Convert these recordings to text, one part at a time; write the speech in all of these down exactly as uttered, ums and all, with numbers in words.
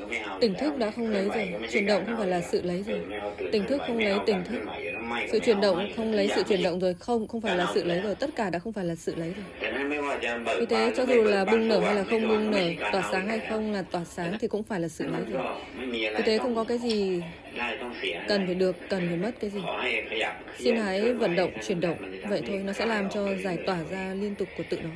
Tỉnh thức đã không lấy rồi, chuyển động không phải là sự lấy rồi. Tỉnh thức không lấy tỉnh thức. Sự chuyển động không lấy sự chuyển động rồi, không, không phải là sự lấy rồi. Tất cả đã không phải là sự lấy rồi. Vì thế, cho dù là bung nở hay là không bung nở, tỏa sáng hay không là tỏa sáng thì cũng phải là sự lấy rồi. Vì thế không có cái gì cần phải được, cần phải mất cái gì. Xin hãy vận động, chuyển động. Vậy thôi, nó sẽ làm cho giải tỏa ra liên tục của tự nó.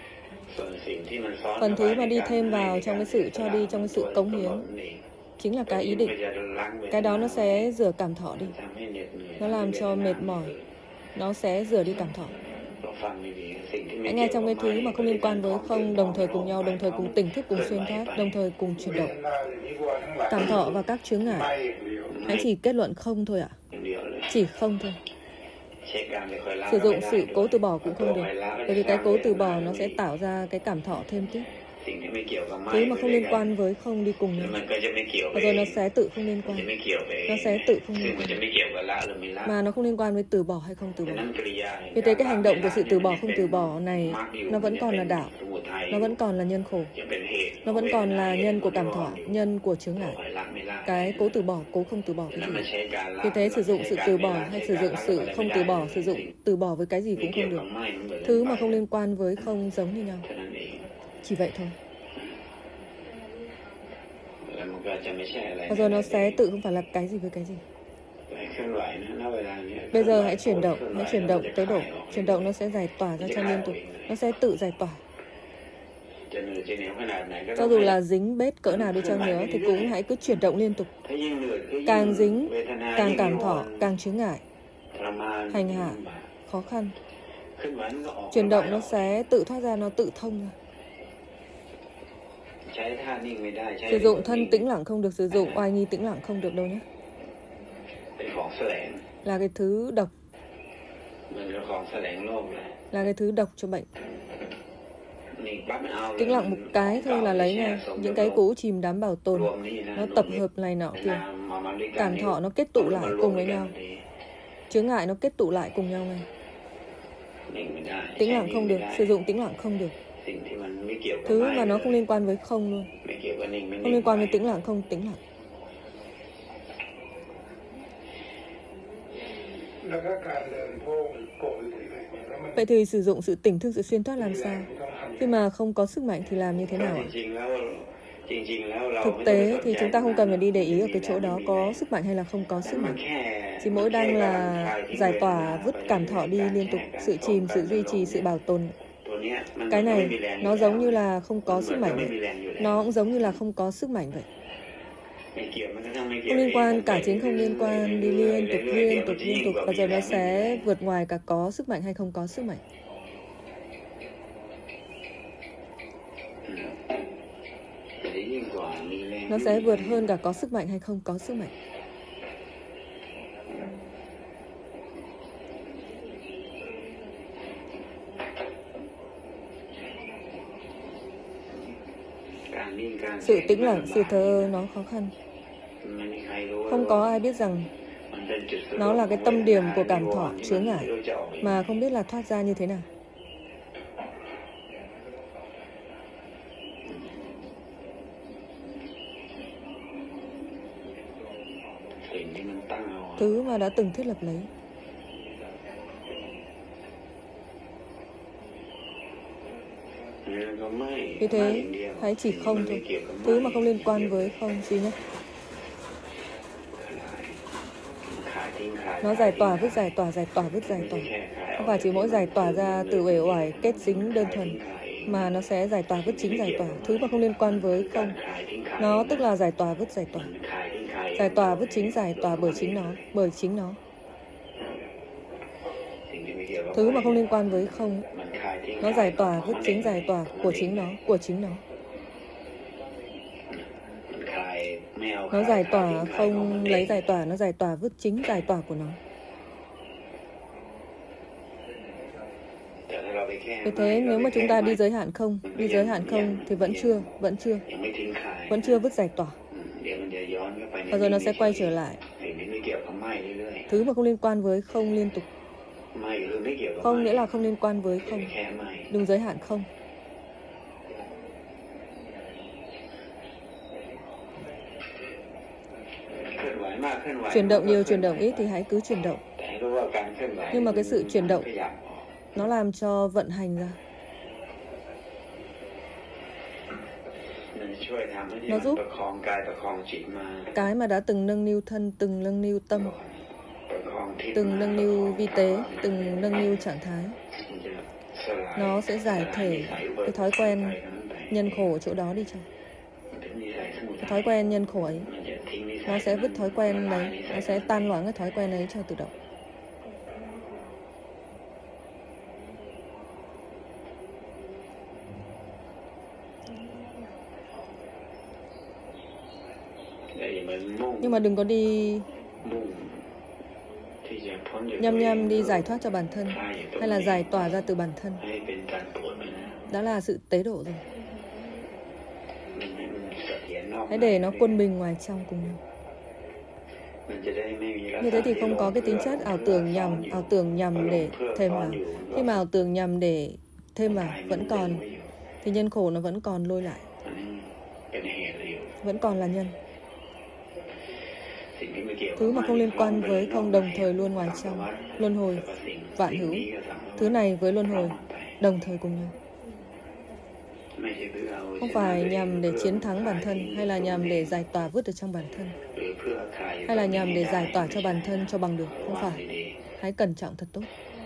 Phần thứ mà đi thêm vào trong cái sự cho đi, trong cái sự cống hiến chính là cái ý định. Cái đó nó sẽ rửa cảm thọ đi. Nó làm cho mệt mỏi. Nó sẽ rửa đi cảm thọ. Hãy nghe trong cái thứ mà không liên quan với không, đồng thời cùng nhau, đồng thời cùng tỉnh thức, cùng xuyên thoát, đồng thời cùng chuyển động. Cảm thọ và các chướng ngại. Hãy chỉ kết luận không thôi ạ. Chỉ không thôi. Sử dụng sự cố từ bỏ cũng không được. Bởi vì cái cố từ bỏ nó sẽ tạo ra cái cảm thọ thêm tiếp. Thứ mà không liên quan với không đi cùng nhau. Và rồi nó sẽ tự không liên quan. Nó sẽ tự không liên quan. Mà nó không liên quan với từ bỏ hay không từ bỏ. Vì thế cái hành động của sự từ bỏ không từ bỏ này nó vẫn còn là đạo. Nó vẫn còn là nhân khổ. Nó vẫn còn là nhân của cảm thọ, nhân của chướng ngại. Cái cố từ bỏ, cố không từ bỏ cái gì. Vì thế sử dụng sự từ bỏ hay sử dụng sự không từ bỏ, sử dụng từ bỏ với cái gì cũng không được. Thứ mà không liên quan với không giống như nhau. Chỉ vậy thôi. Và rồi nó sẽ tự không phải là cái gì với cái gì. Bây giờ hãy chuyển động, hãy chuyển động tới độ. Chuyển động nó sẽ giải tỏa ra cho liên tục. Nó sẽ tự giải tỏa. Cho dù là dính bết cỡ nào đi chăng nữa thì cũng hãy cứ chuyển động liên tục. Càng dính, càng cảm thọ, càng chướng ngại, hành hạ, khó khăn. Chuyển động nó sẽ tự thoát ra, nó tự thông ra. Sử dụng thân tĩnh lặng không được sử dụng, oai nghi tĩnh lặng không được đâu nhé. Là cái thứ độc. Là cái thứ độc cho bệnh. Tĩnh lặng một cái thôi là lấy ngay. Những cái cũ chìm đám bảo tồn. Nó tập hợp này nọ kia. Cảm thọ nó kết tụ lại cùng với nhau. Chướng ngại nó kết tụ lại cùng nhau ngay. Tĩnh lặng không được, sử dụng tĩnh lặng không được. Thứ mà nó không liên quan với không luôn. Không liên quan với tĩnh lặng không tĩnh lặng. Vậy thì sử dụng sự tỉnh thức, sự xuyên thoát làm sao? Khi mà không có sức mạnh thì làm như thế nào ạ? Thực tế thì chúng ta không cần phải đi để ý ở cái chỗ đó có sức mạnh hay là không có sức mạnh. Chỉ mỗi đang là giải tỏa, vứt cảm thọ đi liên tục, sự chìm, sự duy trì, sự bảo tồn. Cái này nó giống như là không có sức mạnh vậy. Nó cũng giống như là không có sức mạnh vậy. Không liên quan, cả chính không liên quan, đi liên tục, liên tục, liên tục. Và rồi nó sẽ vượt ngoài cả có sức mạnh hay không có sức mạnh. Nó sẽ vượt hơn cả có sức mạnh hay không có sức mạnh. Sự tĩnh lặng, sự thờ ơ nó khó khăn. Không có ai biết rằng nó là cái tâm điểm của cảm thọ, chướng ngại, mà không biết là thoát ra như thế nào. Thứ mà đã từng thiết lập lấy. Vì thế, hãy chỉ không thôi. Thứ mà không liên quan với không duy nhất. Nó giải tỏa, vứt giải tỏa, giải tỏa, vứt giải tỏa. Không phải chỉ mỗi giải tỏa ra từ uể oải, kết dính đơn thuần, mà nó sẽ giải tỏa, vứt chính giải tỏa. Thứ mà không liên quan với không. Nó tức là giải tỏa, vứt giải tỏa. Giải tỏa, vứt chính giải tỏa bởi chính nó, bởi chính nó. Thứ mà không liên quan với không, nó giải tỏa, vứt chính giải tỏa của chính nó, của chính nó. Nó giải tỏa, không lấy giải tỏa, nó giải tỏa, vứt chính giải tỏa của nó. Vì thế nếu mà chúng ta đi giới hạn không, đi giới hạn không thì vẫn chưa, vẫn chưa, vẫn chưa vứt giải tỏa. Và rồi nó sẽ quay trở lại. Thứ mà không liên quan với không liên tục. Không nghĩa là không liên quan với không. Đừng giới hạn không. Chuyển động nhiều, chuyển động ít thì hãy cứ chuyển động. Nhưng mà cái sự chuyển động nó làm cho vận hành ra. Nó giúp cái mà đã từng nâng niu thân, từng nâng niu tâm, từng nâng niu vi tế, từng nâng niu trạng thái. Nó sẽ giải thể cái thói quen nhân khổ ở chỗ đó đi cho. Cái thói quen nhân khổ ấy, nó sẽ vứt thói quen đấy, nó sẽ tan loãng cái thói quen ấy cho tự động. Nhưng mà đừng có đi nhăm nhăm đi giải thoát cho bản thân hay là giải tỏa ra từ bản thân. Đó là sự tế độ rồi. Hãy để nó quân bình ngoài trong cùng nhau. Như thế thì không có cái tính chất ảo tưởng nhằm, ảo tưởng nhằm để thêm vào. Khi mà ảo tưởng nhằm để thêm vào vẫn còn, thì nhân khổ nó vẫn còn lôi lại, vẫn còn là nhân. Thứ mà không liên quan với không đồng thời luôn ngoài trong, luân hồi, vạn hữu. Thứ này với luân hồi đồng thời cùng nhau. Không phải nhằm để chiến thắng bản thân, hay là nhằm để giải tỏa vứt ở trong bản thân, hay là nhằm để giải tỏa cho bản thân cho bằng được. Không phải. Hãy cẩn trọng thật tốt.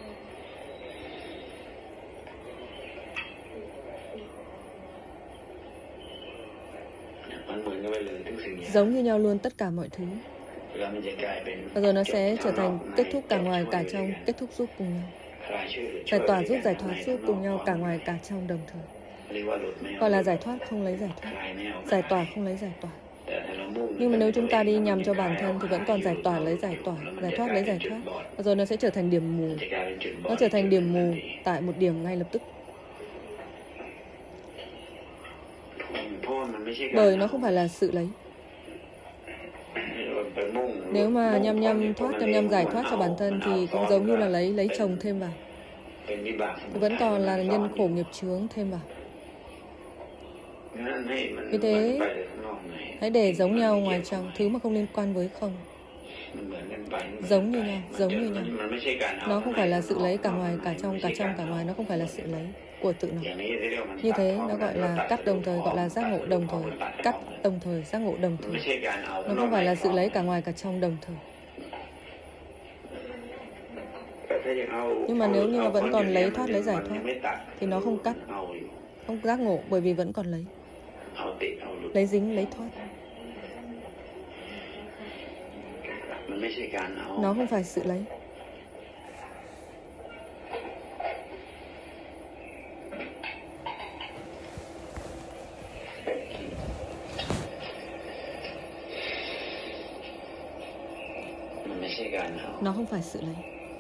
Giống như nhau luôn tất cả mọi thứ. Và rồi nó sẽ trở thành kết thúc cả ngoài cả trong, kết thúc giúp cùng nhau. Giải tỏa giúp giải thoát giúp cùng nhau cả ngoài cả trong đồng thời. Gọi là giải thoát không lấy giải thoát, giải tỏa không lấy giải tỏa. Nhưng mà nếu chúng ta đi nhằm cho bản thân thì vẫn còn giải tỏa lấy giải tỏa, giải thoát lấy giải thoát. Và rồi nó sẽ trở thành điểm mù. Nó trở thành điểm mù tại một điểm ngay lập tức. Bởi nó không phải là sự lấy. Nếu mà nhăm nhăm thoát, nhăm nhăm giải thoát cho bản thân thì cũng giống như là lấy lấy chồng thêm vào. Thì vẫn còn là nhân khổ nghiệp chướng thêm vào. Vì thế, hãy để giống nhau ngoài trong, thứ mà không liên quan với không. Giống như nhau, giống như nhau. Nó không phải là sự lấy cả ngoài, cả trong, cả trong, cả ngoài. Nó không phải là sự lấy của tự nó. Như thế, nó gọi là cắt đồng thời, gọi là giác ngộ đồng thời. Cắt đồng thời, giác ngộ đồng thời. Nó không phải là sự lấy cả ngoài, cả trong đồng thời. Nhưng mà nếu như mà vẫn còn lấy thoát, lấy giải thoát, thì nó không cắt, không giác ngộ, bởi vì vẫn còn lấy. Lấy dính, lấy thoát. Nó không phải sự lấy. Nó không phải sự lấy.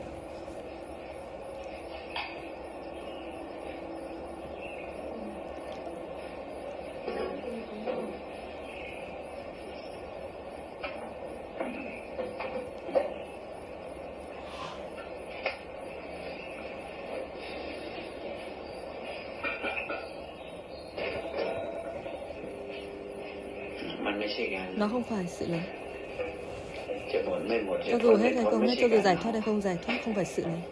Nó không phải sự lấy. Cho dù hết hay không hết, cho dù giải thoát hay không giải thoát, không phải sự lấy.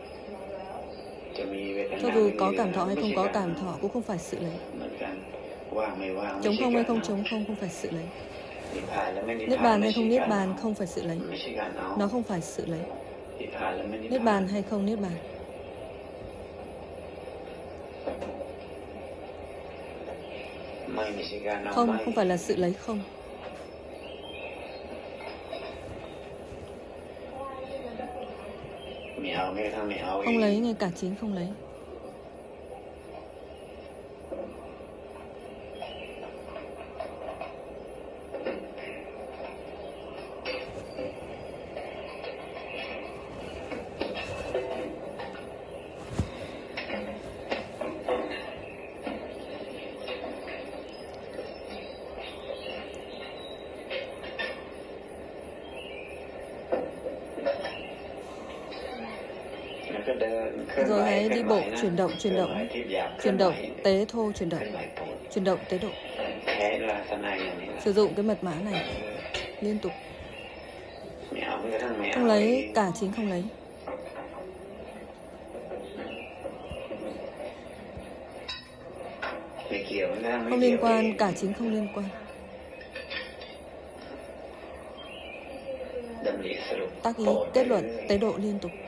Cho dù có cảm thọ hay không có cảm thọ, cũng không phải sự lấy. Trống không hay không trống không, không phải sự lấy. Niết bàn hay không niết bàn, không phải sự lấy. Nó không phải sự lấy. Niết bàn hay không niết bàn. Không, không phải là sự lấy không. Không lấy ngay cả chính không lấy. Rồi hãy đi bộ, chuyển động, chuyển động, chuyển động, tế thô, chuyển động, chuyển động, tế độ. Sử dụng cái mật mã này liên tục. Không lấy, cả chính không lấy. Không liên quan, cả chính không liên quan. Tác ý, kết luận, tế độ liên tục.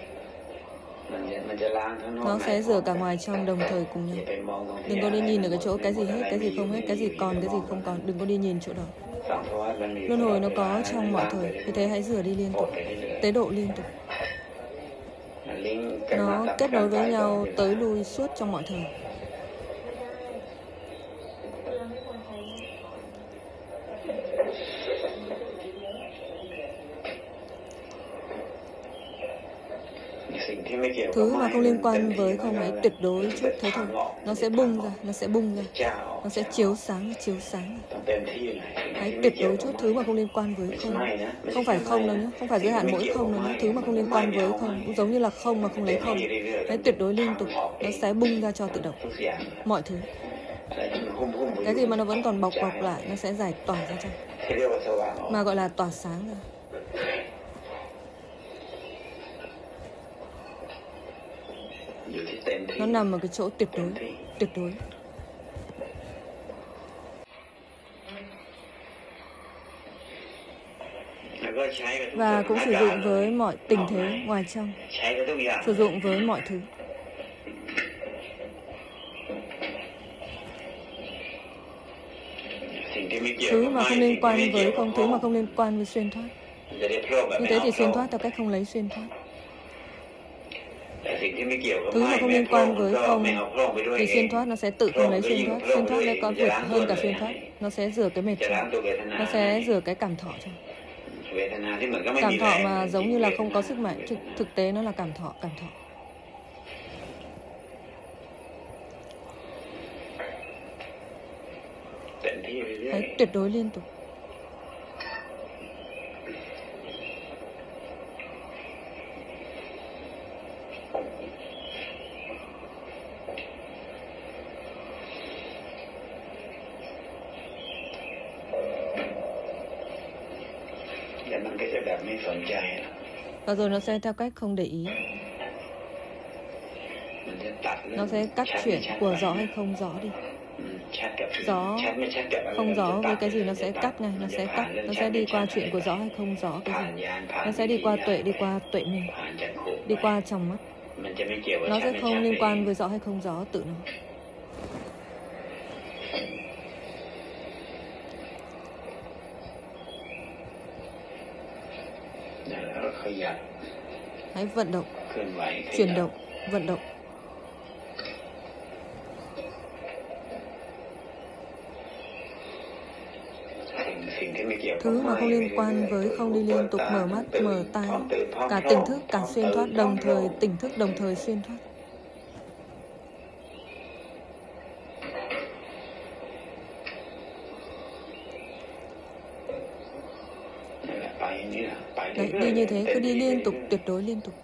Nó sẽ rửa cả ngoài trong đồng thời cùng nhau. Đừng có đi nhìn ở cái chỗ cái gì hết, cái gì không hết, cái gì còn, cái gì không còn. Đừng có đi nhìn chỗ đó. Luân hồi nó có trong mọi thời, vì thế hãy rửa đi liên tục, tế độ liên tục. Nó kết nối với nhau tới lui suốt trong mọi thời. Thứ mà không liên quan với không hãy tuyệt đối chút thế thôi. Nó sẽ bung ra, nó sẽ bung ra. Nó sẽ chiếu sáng, chiếu sáng. Hãy tuyệt đối chút thứ mà không liên quan với không. Không phải không đâu nhé, không phải giới hạn mỗi không đâu nhé. Thứ mà không liên quan với không, cũng giống như là không mà không lấy không. Hãy tuyệt đối liên tục, nó sẽ bung ra cho tự động. Mọi thứ. Cái gì mà nó vẫn còn bọc bọc lại, nó sẽ giải tỏa ra cho. Mà gọi là tỏa sáng ra. Nó nằm ở cái chỗ tuyệt đối, tuyệt đối. Và cũng sử dụng với mọi tình thế ngoài trong. Sử dụng với mọi thứ. Thứ mà không liên quan với không, thứ mà không liên quan với xuyên thoát. Như thế thì xuyên thoát theo cách không lấy xuyên thoát. Thứ mà không liên quan với không thì xuyên thoát nó sẽ tự không lấy xuyên thoát. Xuyên thoát nó có vượt hơn cả xuyên thoát. Nó sẽ rửa cái mệt cho. Nó sẽ rửa cái cảm thọ cho. Cảm thọ mà giống như là không có sức mạnh. Thực, thực tế nó là cảm thọ, cảm thọ. Hãy tuyệt đối liên tục. Và rồi nó sẽ theo cách không để ý. Nó sẽ cắt chuyển của rõ hay không rõ đi. Rõ, không rõ với cái gì nó sẽ cắt ngay, nó sẽ cắt. Nó sẽ đi qua chuyện của rõ hay không rõ cái gì. Nó sẽ đi qua tuệ, đi qua tuệ mình. Đi qua trong mắt. Nó sẽ không liên quan với rõ hay không rõ tự nó. Hãy vận động, chuyển động, vận động. Thứ mà không liên quan với không đi liên tục mở mắt, mở tai. Cả tỉnh thức, cả xuyên thoát, đồng thời tỉnh thức, đồng thời xuyên thoát. Đấy, đi như thế, cứ đi liên tục, tuyệt đối liên tục.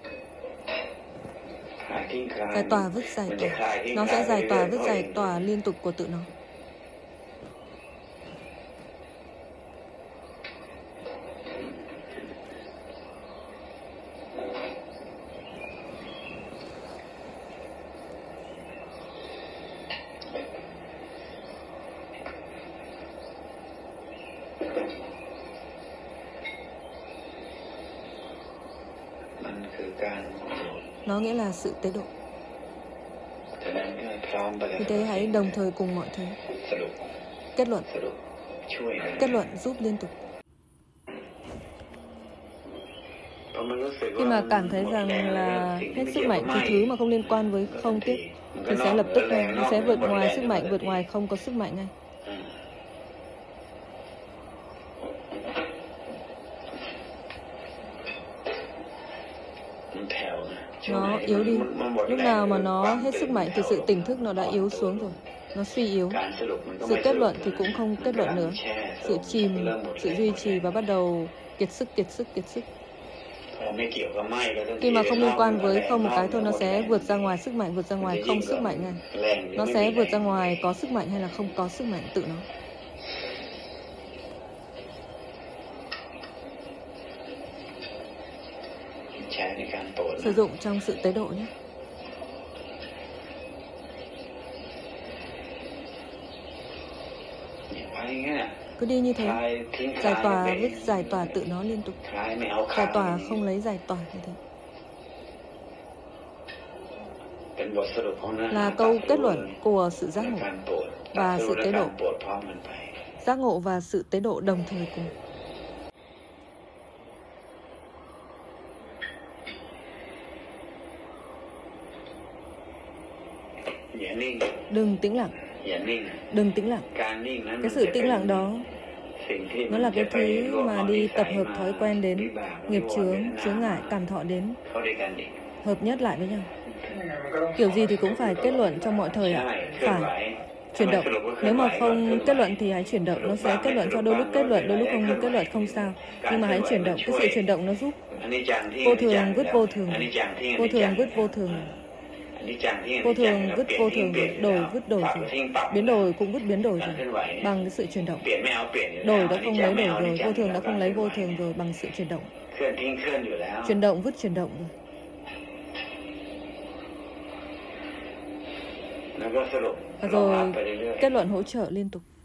Giải tỏa, vứt, giải tỏa. Nó sẽ giải tỏa, vứt, giải tỏa liên tục của tự nó. Nó nghĩa là sự tế độ. Vì thế hãy đồng thời cùng mọi thứ. Kết luận. Kết luận giúp liên tục. Khi mà cảm thấy rằng là hết sức mạnh thì thứ mà không liên quan với không tiếp thì sẽ lập tức ngay, nó sẽ vượt ngoài sức mạnh, vượt ngoài không có sức mạnh ngay. Nó yếu đi. Lúc nào mà nó hết sức mạnh thì sự tỉnh thức nó đã yếu xuống rồi. Nó suy yếu. Sự kết luận thì cũng không kết luận nữa. Sự chìm, sự duy trì và bắt đầu kiệt sức, kiệt sức, kiệt sức. Khi mà không liên quan với không một cái thôi, nó sẽ vượt ra ngoài sức mạnh, vượt ra ngoài không sức mạnh ngay. Nó sẽ vượt ra ngoài có sức mạnh hay là không có sức mạnh tự nó. sử dụng trong sự tế độ nhé. Cứ đi như thế, giải tỏa vứt giải tỏa tự nó liên tục. Giải tỏa không lấy giải tỏa như thế. Là câu kết luận của sự giác ngộ và sự tế độ. Giác ngộ và sự tế độ đồng thời cùng. Đừng tĩnh lặng. Đừng tĩnh lặng. Cái sự tĩnh lặng đó, nó là cái thứ mà đi tập hợp thói quen đến, nghiệp chướng, chướng ngại, cảm thọ đến, hợp nhất lại với nhau. Kiểu gì thì cũng phải kết luận trong mọi thời ạ. Phải chuyển động. Nếu mà không kết luận thì hãy chuyển động. Nó sẽ kết luận cho đôi lúc kết luận, đôi lúc không kết luận không sao. Nhưng mà hãy chuyển động. Cái sự chuyển động nó giúp. Vô thường vứt vô thường. Vô thường vứt vô thường. Vô thường vứt vô thường rồi, đổi vứt đổi rồi, biến đổi cũng vứt biến đổi rồi, bằng cái sự chuyển động. Đổi đã không lấy đổi rồi, vô thường đã không lấy vô thường rồi, bằng sự chuyển động. Chuyển động vứt chuyển động rồi. Rồi kết luận hỗ trợ liên tục.